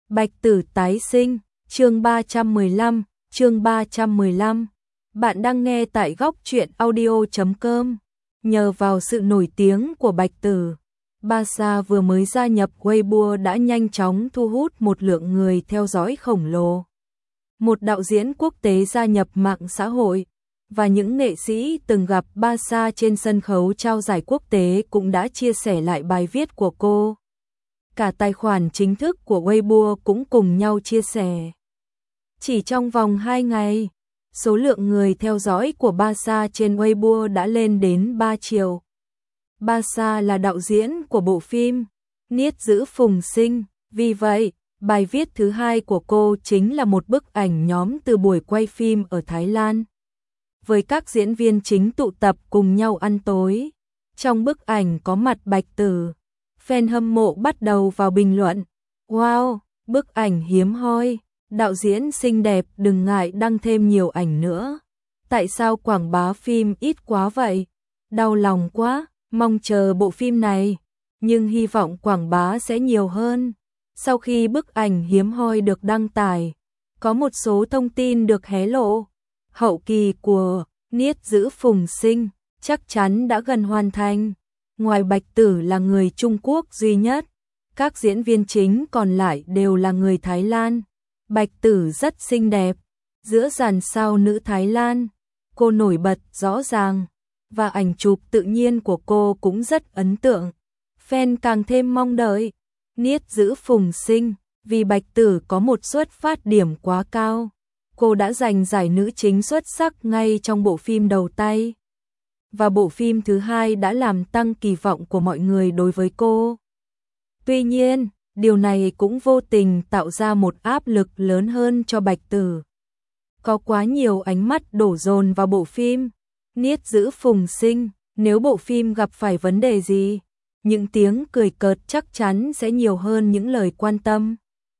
Bạch Tử tái sinh, chương 315, chương 315. Bạn đang nghe tại góc truyện audio.com. Nhờ vào sự nổi tiếng của Bạch Tử, Barca vừa mới gia nhập Weibo đã nhanh chóng thu hút một lượng người theo dõi khổng lồ. Một đạo diễn quốc tế gia nhập mạng xã hội, và những nghệ sĩ từng gặp Barca trên sân khấu trao giải quốc tế cũng đã chia sẻ lại bài viết của cô. Cả tài khoản chính thức của Weibo cũng cùng nhau chia sẻ. Chỉ trong vòng 2 ngày, số lượng người theo dõi của Barca trên Weibo đã lên đến 3 triệu. Barca là đạo diễn của bộ phim Niết giữ Phùng Sinh, vì vậy, bài viết thứ hai của cô chính là một bức ảnh nhóm từ buổi quay phim ở Thái Lan. Với các diễn viên chính tụ tập cùng nhau ăn tối. Trong bức ảnh có mặt Bạch Tử. Fan hâm mộ bắt đầu vào bình luận. Wow, bức ảnh hiếm hoi, đạo diễn xinh đẹp, đừng ngại đăng thêm nhiều ảnh nữa. Tại sao quảng bá phim ít quá vậy? Đau lòng quá, mong chờ bộ phim này, nhưng hy vọng quảng bá sẽ nhiều hơn. Sau khi bức ảnh hiếm hoi được đăng tải, có một số thông tin được hé lộ. Hậu kỳ của Niết giữ Phùng Sinh chắc chắn đã gần hoàn thành. Ngoài Bạch Tử là người Trung Quốc duy nhất, các diễn viên chính còn lại đều là người Thái Lan. Bạch Tử rất xinh đẹp, giữa dàn sao nữ Thái Lan, cô nổi bật rõ ràng, và ảnh chụp tự nhiên của cô cũng rất ấn tượng. Fan càng thêm mong đợi Niết giữ Phùng Sinh, vì Bạch Tử có một xuất phát điểm quá cao. Cô đã giành giải nữ chính xuất sắc ngay trong bộ phim đầu tay. Và bộ phim thứ hai đã làm tăng kỳ vọng của mọi người đối với cô. Tuy nhiên, điều này cũng vô tình tạo ra một áp lực lớn hơn cho Bạch Tử. Có quá nhiều ánh mắt đổ dồn vào bộ phim Niết giữ Phùng Sinh, nếu bộ phim gặp phải vấn đề gì, những tiếng cười cợt chắc chắn sẽ nhiều hơn những lời quan tâm.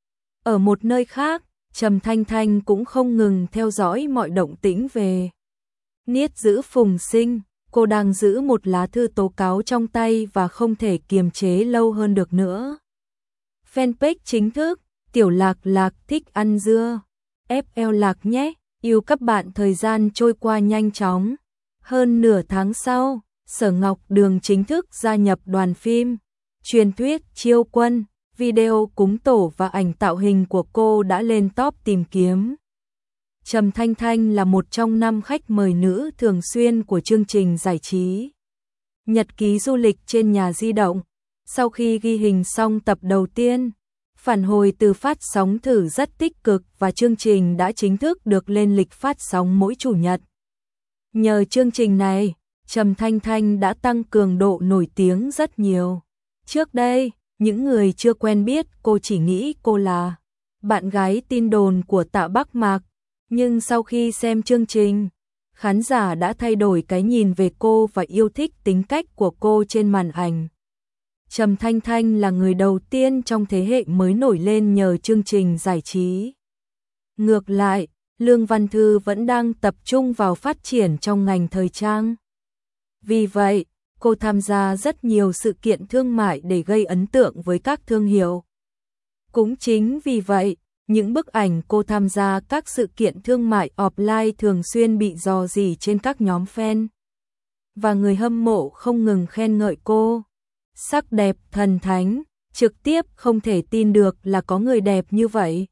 Ở một nơi khác, Trầm Thanh Thanh cũng không ngừng theo dõi mọi động tĩnh về Niết giữ Phùng Sinh. Cô đang giữ một lá thư tố cáo trong tay và không thể kiềm chế lâu hơn được nữa. Fanpage chính thức, Tiểu Lạc Lạc thích ăn dưa. FL Lạc nhé, yêu các bạn. Thời gian trôi qua nhanh chóng. Hơn nửa tháng sau, Sở Ngọc Đường chính thức gia nhập đoàn phim. Truyền thuyết chiêu quân, video cúng tổ và ảnh tạo hình của cô đã lên top tìm kiếm. Trầm Thanh Thanh là một trong 5 khách mời nữ thường xuyên của chương trình giải trí Nhật ký du lịch trên nhà di động. Sau khi ghi hình xong tập đầu tiên, phản hồi từ phát sóng thử rất tích cực và chương trình đã chính thức được lên lịch phát sóng mỗi chủ nhật. Nhờ chương trình này, Trầm Thanh Thanh đã tăng cường độ nổi tiếng rất nhiều. Trước đây, những người chưa quen biết cô chỉ nghĩ cô là bạn gái tin đồn của Tạ Bắc Mạc. Nhưng sau khi xem chương trình, khán giả đã thay đổi cái nhìn về cô và yêu thích tính cách của cô trên màn ảnh. Trầm Thanh Thanh là người đầu tiên trong thế hệ mới nổi lên nhờ chương trình giải trí. Ngược lại, Lương Văn Thư vẫn đang tập trung vào phát triển trong ngành thời trang. Vì vậy, cô tham gia rất nhiều sự kiện thương mại để gây ấn tượng với các thương hiệu. Cũng chính vì vậy, những bức ảnh cô tham gia các sự kiện thương mại offline thường xuyên bị rò rỉ trên các nhóm fan. Và người hâm mộ không ngừng khen ngợi cô. Sắc đẹp thần thánh, trực tiếp không thể tin được là có người đẹp như vậy.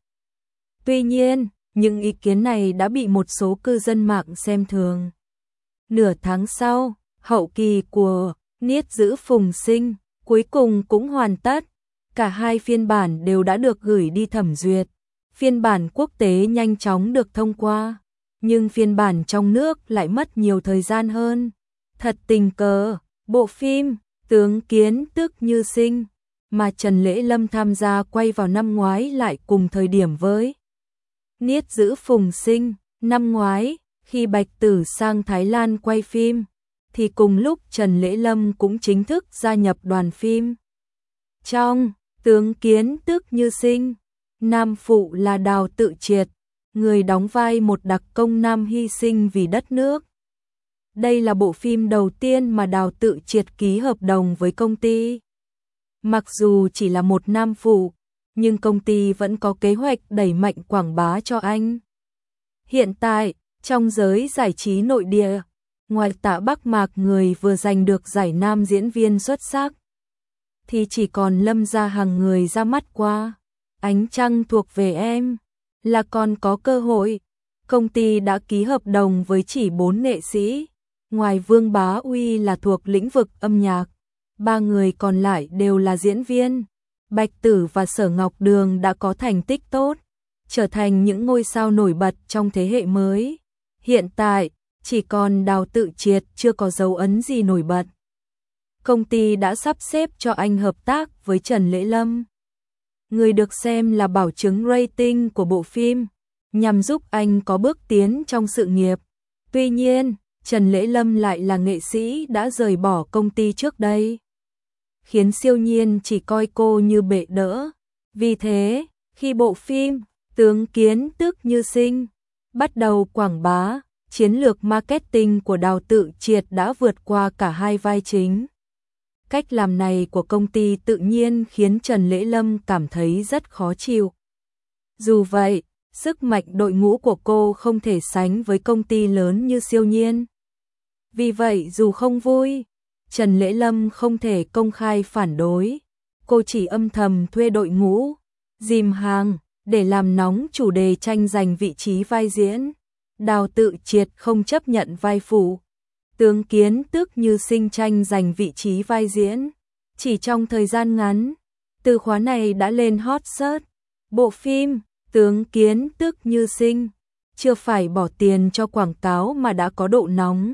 Tuy nhiên, những ý kiến này đã bị một số cư dân mạng xem thường. Nửa tháng sau, hậu kỳ của Niết giữ Phùng Sinh cuối cùng cũng hoàn tất. Cả hai phiên bản đều đã được gửi đi thẩm duyệt. Phiên bản quốc tế nhanh chóng được thông qua, nhưng phiên bản trong nước lại mất nhiều thời gian hơn. Thật tình cờ, bộ phim Tướng Kiến Tức Như Sinh mà Trần Lễ Lâm tham gia quay vào năm ngoái lại cùng thời điểm với Niết giữ Phùng Sinh. Năm ngoái, khi Bạch Tử sang Thái Lan quay phim, thì cùng lúc Trần Lễ Lâm cũng chính thức gia nhập đoàn phim. Trong Tướng Kiến Tức Như Sinh, nam phụ là Đào Tự Triệt, người đóng vai một đặc công nam hy sinh vì đất nước. Đây là bộ phim đầu tiên mà Đào Tự Triệt ký hợp đồng với công ty. Mặc dù chỉ là một nam phụ, nhưng công ty vẫn có kế hoạch đẩy mạnh quảng bá cho anh. Hiện tại, trong giới giải trí nội địa, ngoài Tạ Bắc Mạc người vừa giành được giải nam diễn viên xuất sắc, thì chỉ còn Lâm Gia Hằng người ra mắt qua Ánh Trăng thuộc về em là còn có cơ hội. Công ty đã ký hợp đồng với chỉ 4 nghệ sĩ, ngoài Vương Bá Uy là thuộc lĩnh vực âm nhạc, 3 người còn lại đều là diễn viên. Bạch Tử và Sở Ngọc Đường đã có thành tích tốt, trở thành những ngôi sao nổi bật trong thế hệ mới. Hiện tại, chỉ còn Đào Tự Triệt chưa có dấu ấn gì nổi bật. Công ty đã sắp xếp cho anh hợp tác với Trần Lễ Lâm, người được xem là bảo chứng rating của bộ phim, nhằm giúp anh có bước tiến trong sự nghiệp. Tuy nhiên, Trần Lễ Lâm lại là nghệ sĩ đã rời bỏ công ty trước đây, khiến siêu nhiên chỉ coi cô như bệ đỡ. Vì thế, khi bộ phim Tướng Kiến Tức Như Sinh bắt đầu quảng bá, chiến lược marketing của Đào Tự Triệt đã vượt qua cả hai vai chính. Cách làm này của công ty tự nhiên khiến Trần Lễ Lâm cảm thấy rất khó chịu. Dù vậy, sức mạnh đội ngũ của cô không thể sánh với công ty lớn như siêu nhiên. Vì vậy dù không vui, Trần Lễ Lâm không thể công khai phản đối. Cô chỉ âm thầm thuê đội ngũ, dìm hàng, để làm nóng chủ đề tranh giành vị trí vai diễn. Đào Tự Triệt không chấp nhận vai phụ. Tướng Kiến Tức Như Sinh tranh giành vị trí vai diễn. Chỉ trong thời gian ngắn, từ khóa này đã lên hot search. Bộ phim Tướng Kiến Tức Như Sinh chưa phải bỏ tiền cho quảng cáo mà đã có độ nóng.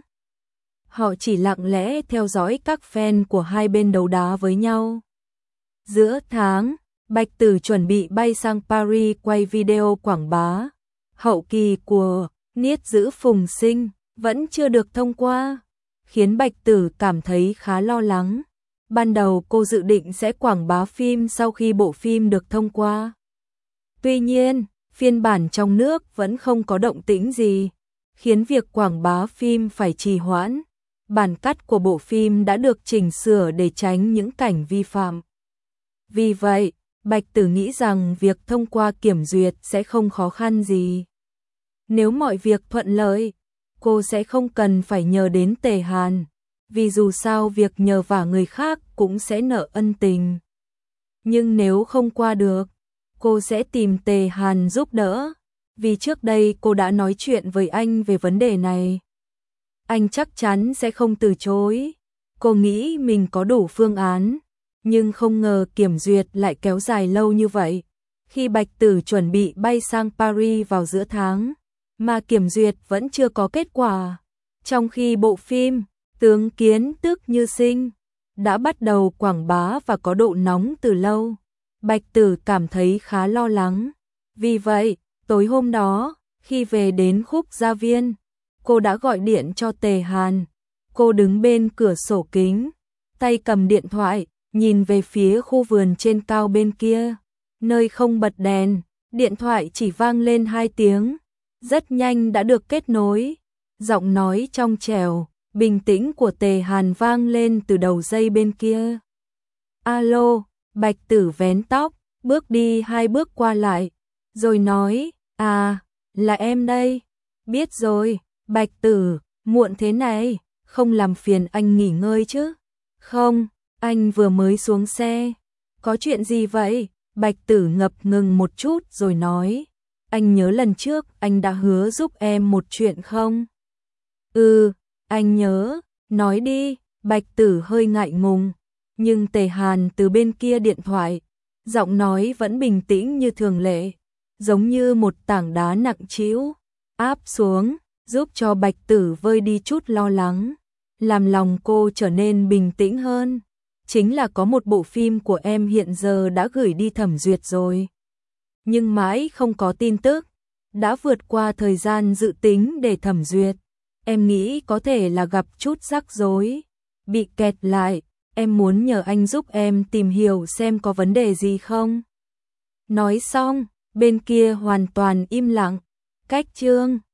Họ chỉ lặng lẽ theo dõi các fan của hai bên đấu đá với nhau. Giữa tháng, Bạch Tử chuẩn bị bay sang Paris quay video quảng bá. Hậu kỳ của Niết Giữ Phùng Sinh vẫn chưa được thông qua, khiến Bạch Tử cảm thấy khá lo lắng. Ban đầu cô dự định sẽ quảng bá phim sau khi bộ phim được thông qua. Tuy nhiên, phiên bản trong nước vẫn không có động tĩnh gì, khiến việc quảng bá phim phải trì hoãn. Bản cắt của bộ phim đã được chỉnh sửa để tránh những cảnh vi phạm. Vì vậy, Bạch Tử nghĩ rằng việc thông qua kiểm duyệt sẽ không khó khăn gì. Nếu mọi việc thuận lợi, cô sẽ không cần phải nhờ đến Tề Hàn, vì dù sao việc nhờ vả người khác cũng sẽ nợ ân tình. Nhưng nếu không qua được, cô sẽ tìm Tề Hàn giúp đỡ, vì trước đây cô đã nói chuyện với anh về vấn đề này. Anh chắc chắn sẽ không từ chối. Cô nghĩ mình có đủ phương án, nhưng không ngờ kiểm duyệt lại kéo dài lâu như vậy. Khi Bạch Tử chuẩn bị bay sang Paris vào giữa tháng, mà kiểm duyệt vẫn chưa có kết quả. Trong khi bộ phim Tướng Kiến Tức Như Sinh đã bắt đầu quảng bá và có độ nóng từ lâu, Bạch Tử cảm thấy khá lo lắng. Vì vậy, tối hôm đó, khi về đến Khúc Gia Viên, cô đã gọi điện cho Tề Hàn. Cô đứng bên cửa sổ kính, tay cầm điện thoại, nhìn về phía khu vườn trên cao bên kia, nơi không bật đèn. Điện thoại chỉ vang lên 2 tiếng, rất nhanh đã được kết nối. Giọng nói trong trẻo, bình tĩnh của Tề Hàn vang lên từ đầu dây bên kia. Alo, Bạch Tử vén tóc, bước đi 2 bước qua lại, rồi nói, à, là em đây. Biết rồi, Bạch Tử, muộn thế này, không làm phiền anh nghỉ ngơi chứ? Không, anh vừa mới xuống xe. Có chuyện gì vậy? Bạch Tử ngập ngừng một chút rồi nói, anh nhớ lần trước anh đã hứa giúp em một chuyện không? Ừ, anh nhớ, nói đi. Bạch Tử hơi ngại ngùng, nhưng Tề Hàn từ bên kia điện thoại, giọng nói vẫn bình tĩnh như thường lệ, giống như một tảng đá nặng trĩu áp xuống, giúp cho Bạch Tử vơi đi chút lo lắng, làm lòng cô trở nên bình tĩnh hơn. Chính là có một bộ phim của em hiện giờ đã gửi đi thẩm duyệt rồi, nhưng mãi không có tin tức, đã vượt qua thời gian dự tính để thẩm duyệt. Em nghĩ có thể là gặp chút rắc rối, bị kẹt lại, em muốn nhờ anh giúp em tìm hiểu xem có vấn đề gì không. Nói xong, bên kia hoàn toàn im lặng. Cách chương